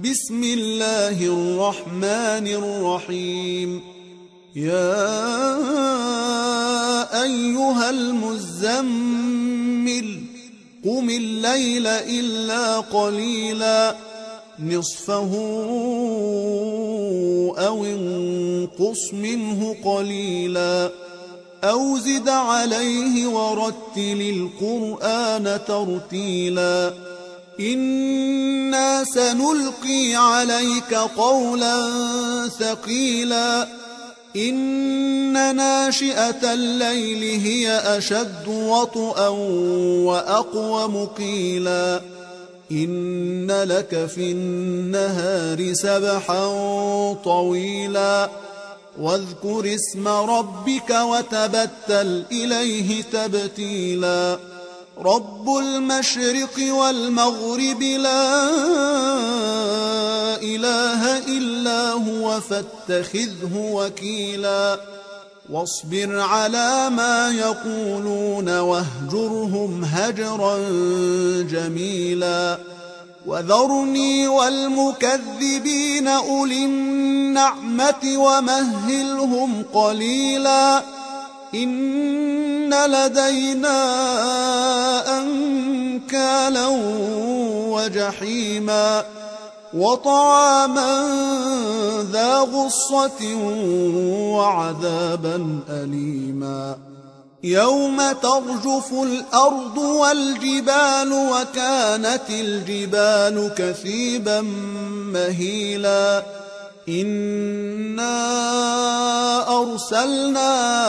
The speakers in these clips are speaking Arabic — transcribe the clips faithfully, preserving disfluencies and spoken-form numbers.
بسم الله الرحمن الرحيم يا أيها المزمل قم الليل إلا قليلا نصفه أو انقص منه قليلا أو زد عليه ورتل القرآن ترتيلا إنا سنلقي عليك قولا ثقيلا إن ناشئة الليل هي أشد وطئا وأقوم قيلا إن لك في النهار سبحا طويلا واذكر اسم ربك وتبتل إليه تبتيلا رب المشرق والمغرب لا إله إلا هو فاتخذه وكيلا واصبر على ما يقولون واهجرهم هجرا جميلا وذرني والمكذبين أولي النعمة ومهلهم قليلا إن لدينا أنكالا وجحيما وطعاما ذا غصة وعذابا أليما يوم ترجف الأرض والجبال وكانت الجبال كثيبا مهيلا إنا أرسلنا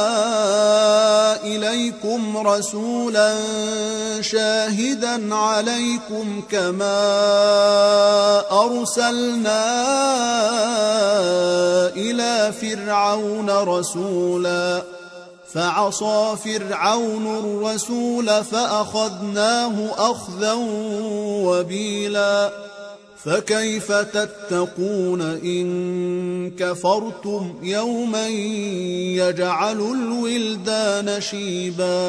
إليكم رسولا شاهدا عليكم كما أرسلنا إلى فرعون رسولا فعصى فرعون الرسول فأخذناه أخذا وبيلا فكيف تتقون إن كفرتم يوما يجعل الولدان شيبا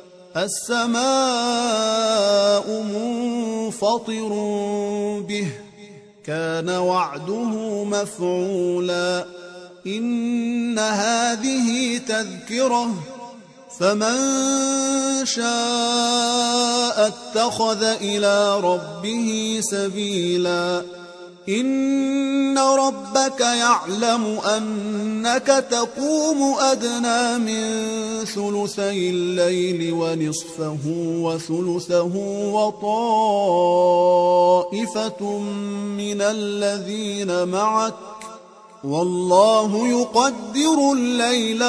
السماء منفطر به كان وعده مفعولا إن هذه تذكرة فمن شاء اتخذ إلى ربه سبيلا إن ربك يعلم أنك تقوم أدنى من ثلثي الليل ونصفه وثلثه وطائفة من الذين معك والله يقدر الليل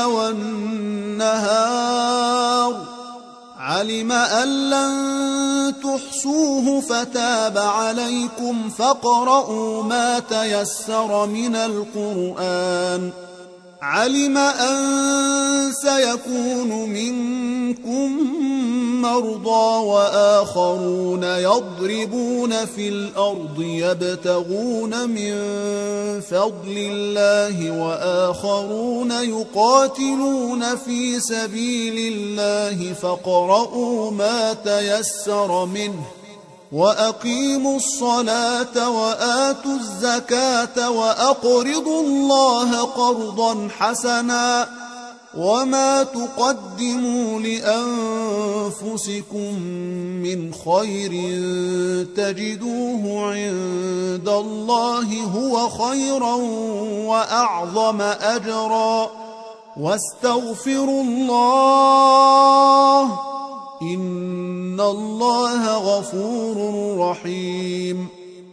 والنهار علم أن لن تحصوه فتاب عليكم فاقرؤوا ما تيسر من القرآن علم أن سيكون منكم مرضى وآخرون يضربون في الأرض يبتغون من فضل الله وآخرون يقاتلون في سبيل الله فاقرؤوا ما تيسر منه وأقيموا الصلاة وآتوا الزكاة وأقرضوا الله قرضا حسنا وما تقدموا لأنفسكم من خير تجدوه عند الله هو خيرا وأعظم أجرا واستغفروا الله إن الله غفور رحيم